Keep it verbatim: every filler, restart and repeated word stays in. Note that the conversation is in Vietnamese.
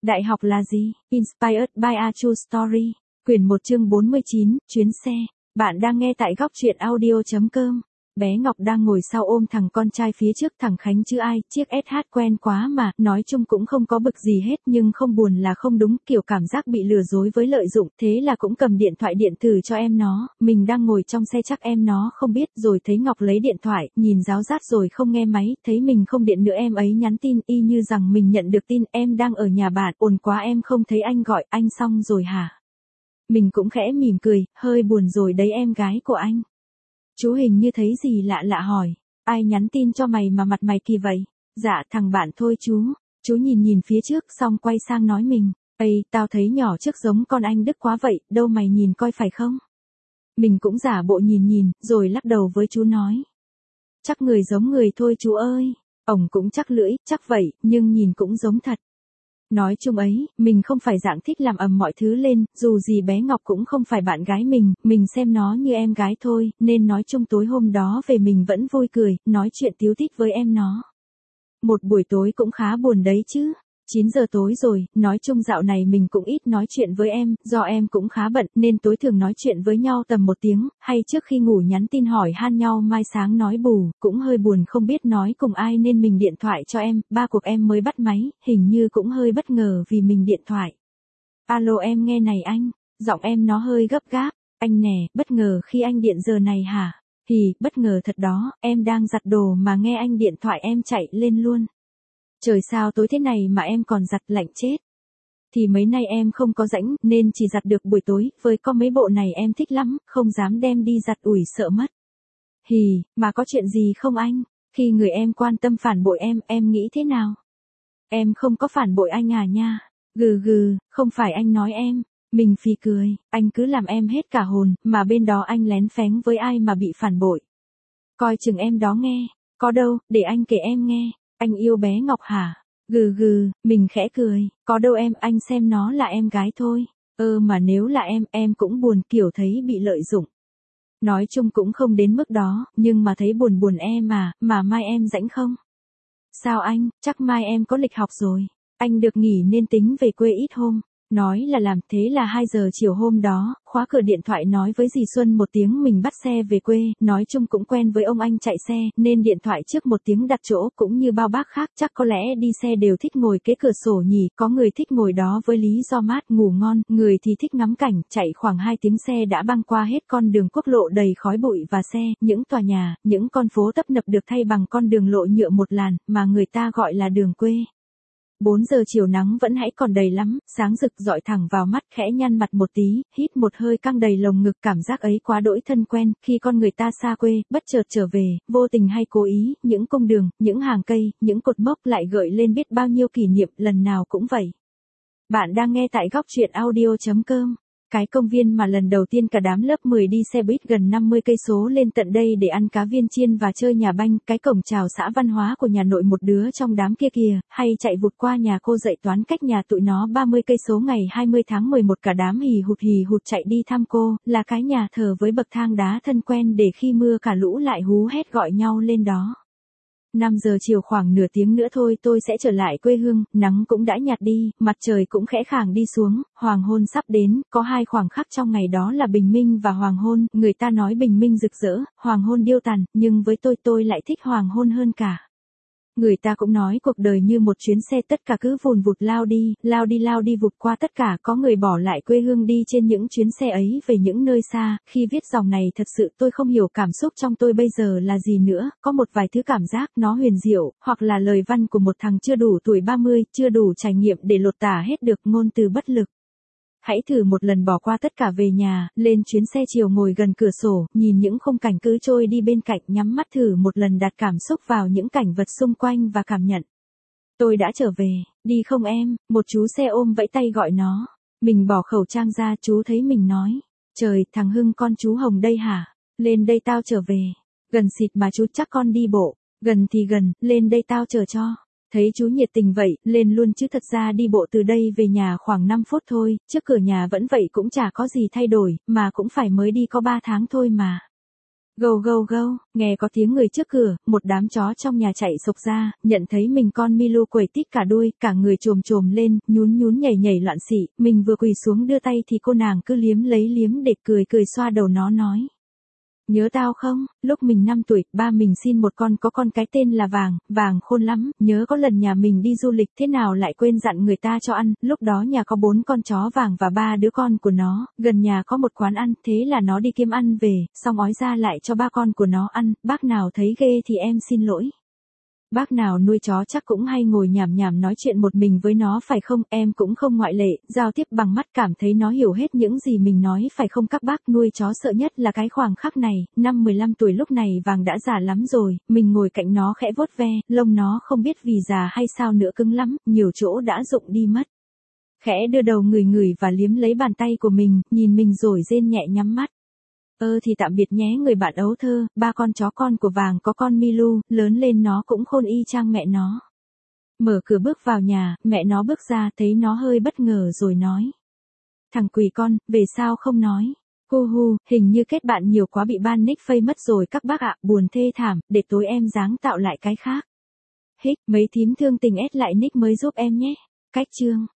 Đại học là gì? Inspired by a True Story. Quyển một chương bốn mươi chín, chuyến xe. Bạn đang nghe tại góc truyện audio chấm com. Bé Ngọc đang ngồi sau ôm thằng con trai phía trước, thằng Khánh chứ ai, chiếc ét hát quen quá mà, nói chung cũng không có bực gì hết nhưng không buồn là không đúng, kiểu cảm giác bị lừa dối với lợi dụng, thế là cũng cầm điện thoại điện tử cho em nó, mình đang ngồi trong xe chắc em nó không biết, rồi thấy Ngọc lấy điện thoại, nhìn ráo rát rồi không nghe máy, thấy mình không điện nữa em ấy nhắn tin, y như rằng mình nhận được tin, em đang ở nhà bạn, ồn quá em không thấy anh gọi, anh xong rồi hả? Mình cũng khẽ mỉm cười, hơi buồn rồi đấy em gái của anh. Chú hình như thấy gì lạ lạ hỏi, ai nhắn tin cho mày mà mặt mày kỳ vậy? Dạ thằng bạn thôi chú. Chú nhìn nhìn phía trước xong quay sang nói mình, ây tao thấy nhỏ trước giống con anh Đức quá vậy, đâu mày nhìn coi phải không? Mình cũng giả bộ nhìn nhìn, rồi lắc đầu với chú nói, chắc người giống người thôi chú ơi. Ổng cũng chắc lưỡi, chắc vậy, nhưng nhìn cũng giống thật. Nói chung ấy, mình không phải dạng thích làm ầm mọi thứ lên, dù gì bé Ngọc cũng không phải bạn gái mình, mình xem nó như em gái thôi, nên nói chung tối hôm đó về mình vẫn vui cười, nói chuyện tíu tít với em nó. Một buổi tối cũng khá buồn đấy chứ. chín giờ tối rồi, nói chung dạo này mình cũng ít nói chuyện với em, do em cũng khá bận nên tối thường nói chuyện với nhau tầm một tiếng, hay trước khi ngủ nhắn tin hỏi han nhau mai sáng nói bù, cũng hơi buồn không biết nói cùng ai nên mình điện thoại cho em, ba cuộc em mới bắt máy, hình như cũng hơi bất ngờ vì mình điện thoại. Alo em nghe này anh, giọng em nó hơi gấp gáp, anh nè, bất ngờ khi anh điện giờ này hả? Hì, bất ngờ thật đó, em đang giặt đồ mà nghe anh điện thoại em chạy lên luôn. Trời sao tối thế này mà em còn giặt lạnh chết. Thì mấy nay em không có rãnh nên chỉ giặt được buổi tối, với có mấy bộ này em thích lắm, không dám đem đi giặt ủi sợ mất. Hì, mà có chuyện gì không anh? Khi người em quan tâm phản bội em, em nghĩ thế nào? Em không có phản bội anh à nha. Gừ gừ, không phải anh nói em. Mình phì cười, anh cứ làm em hết cả hồn, mà bên đó anh lén phén với ai mà bị phản bội. Coi chừng em đó nghe, có đâu, để anh kể em nghe. Anh yêu bé Ngọc hả? Gừ gừ, mình khẽ cười, có đâu em, anh xem nó là em gái thôi. Ơ mà nếu là em, em cũng buồn kiểu thấy bị lợi dụng. Nói chung cũng không đến mức đó, nhưng mà thấy buồn buồn em mà, mà mai em rảnh không? Sao anh, chắc mai em có lịch học rồi. Anh được nghỉ nên tính về quê ít hôm. Nói là làm, thế là hai giờ chiều hôm đó, khóa cửa điện thoại nói với dì Xuân một tiếng mình bắt xe về quê, nói chung cũng quen với ông anh chạy xe, nên điện thoại trước một tiếng đặt chỗ, cũng như bao bác khác chắc có lẽ đi xe đều thích ngồi kế cửa sổ nhỉ, có người thích ngồi đó với lý do mát, ngủ ngon, người thì thích ngắm cảnh, chạy khoảng hai tiếng xe đã băng qua hết con đường quốc lộ đầy khói bụi và xe, những tòa nhà, những con phố tấp nập được thay bằng con đường lộ nhựa một làn, mà người ta gọi là đường quê. bốn giờ chiều nắng vẫn hãy còn đầy lắm, sáng rực dọi thẳng vào mắt, khẽ nhăn mặt một tí, hít một hơi căng đầy lồng ngực, cảm giác ấy quá đỗi thân quen, khi con người ta xa quê, bất chợt trở về, vô tình hay cố ý, những cung đường, những hàng cây, những cột mốc lại gợi lên biết bao nhiêu kỷ niệm, lần nào cũng vậy. Bạn đang nghe tại góc truyện audio chấm com. Cái công viên mà lần đầu tiên cả đám lớp mười đi xe buýt gần năm mươi cây số lên tận đây để ăn cá viên chiên và chơi nhà banh, cái cổng chào xã văn hóa của nhà nội một đứa trong đám kia kìa, hay chạy vụt qua nhà cô dạy toán cách nhà tụi nó ba mươi cây số ngày hai mươi tháng mười một cả đám hì hụt hì hụt chạy đi thăm cô, là cái nhà thờ với bậc thang đá thân quen để khi mưa cả lũ lại hú hét gọi nhau lên đó. năm giờ chiều khoảng nửa tiếng nữa thôi tôi sẽ trở lại quê hương, nắng cũng đã nhạt đi, mặt trời cũng khẽ khàng đi xuống, hoàng hôn sắp đến, có hai khoảng khắc trong ngày đó là bình minh và hoàng hôn, người ta nói bình minh rực rỡ, hoàng hôn điêu tàn, nhưng với tôi tôi lại thích hoàng hôn hơn cả. Người ta cũng nói cuộc đời như một chuyến xe tất cả cứ vùn vụt lao đi, lao đi lao đi vụt qua tất cả, có người bỏ lại quê hương đi trên những chuyến xe ấy về những nơi xa, khi viết dòng này thật sự tôi không hiểu cảm xúc trong tôi bây giờ là gì nữa, có một vài thứ cảm giác nó huyền diệu, hoặc là lời văn của một thằng chưa đủ tuổi ba mươi, chưa đủ trải nghiệm để lột tả hết được ngôn từ bất lực. Hãy thử một lần bỏ qua tất cả về nhà, lên chuyến xe chiều ngồi gần cửa sổ, nhìn những khung cảnh cứ trôi đi bên cạnh, nhắm mắt thử một lần đặt cảm xúc vào những cảnh vật xung quanh và cảm nhận. Tôi đã trở về, đi không em, một chú xe ôm vẫy tay gọi nó. Mình bỏ khẩu trang ra, chú thấy mình nói, trời, thằng Hưng con chú Hồng đây hả? Lên đây tao trở về. Gần xịt mà chú chắc con đi bộ. Gần thì gần, lên đây tao chờ cho. Thấy chú nhiệt tình vậy, lên luôn chứ thật ra đi bộ từ đây về nhà khoảng năm phút thôi, trước cửa nhà vẫn vậy cũng chả có gì thay đổi, mà cũng phải mới đi có ba tháng thôi mà. Gâu gâu gâu, nghe có tiếng người trước cửa, một đám chó trong nhà chạy sộc ra, nhận thấy mình con Milu quẩy tít cả đuôi, cả người trồm trồm lên, nhún nhún nhảy nhảy loạn xị, mình vừa quỳ xuống đưa tay thì cô nàng cứ liếm lấy liếm để cười cười xoa đầu nó nói. Nhớ tao không, lúc mình năm tuổi, ba mình xin một con có con cái tên là Vàng, Vàng khôn lắm, nhớ có lần nhà mình đi du lịch thế nào lại quên dặn người ta cho ăn, lúc đó nhà có bốn con chó Vàng và ba đứa con của nó, gần nhà có một quán ăn, thế là nó đi kiếm ăn về, xong ói ra lại cho ba con của nó ăn, bác nào thấy ghê thì em xin lỗi. Bác nào nuôi chó chắc cũng hay ngồi nhảm nhảm nói chuyện một mình với nó phải không, em cũng không ngoại lệ, giao tiếp bằng mắt cảm thấy nó hiểu hết những gì mình nói phải không các bác, nuôi chó sợ nhất là cái khoảng khắc này, năm mười lăm tuổi lúc này Vàng đã già lắm rồi, mình ngồi cạnh nó khẽ vuốt ve, lông nó không biết vì già hay sao nữa cứng lắm, nhiều chỗ đã rụng đi mất. Khẽ đưa đầu ngửi ngửi và liếm lấy bàn tay của mình, nhìn mình rồi rên nhẹ nhắm mắt. Ơ thì tạm biệt nhé người bạn ấu thơ, ba con chó con của Vàng có con Milu, lớn lên nó cũng khôn y chang mẹ nó. Mở cửa bước vào nhà, mẹ nó bước ra thấy nó hơi bất ngờ rồi nói. Thằng quỷ con, về sao không nói? Hu hu, hình như kết bạn nhiều quá bị ban nick phây mất rồi các bác ạ, buồn thê thảm, để tối em dáng tạo lại cái khác. Hích, mấy thím thương tình ép lại nick mới giúp em nhé. Cách chương.